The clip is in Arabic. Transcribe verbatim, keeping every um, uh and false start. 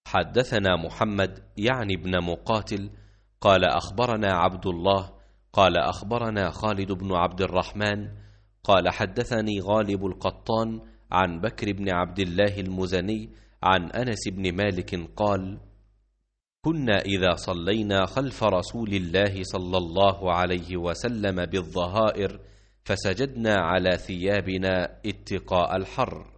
حدثنا محمد يعني ابن مقاتل قال أخبرنا عبد الله قال أخبرنا خالد بن عبد الرحمن قال حدثني غالب القطان عن بكر بن عبد الله المزني عن أنس بن مالك قال: كنا إذا صلينا خلف رسول الله صلى الله عليه وسلم بالظهائر فسجدنا على ثيابنا اتقاء الحر.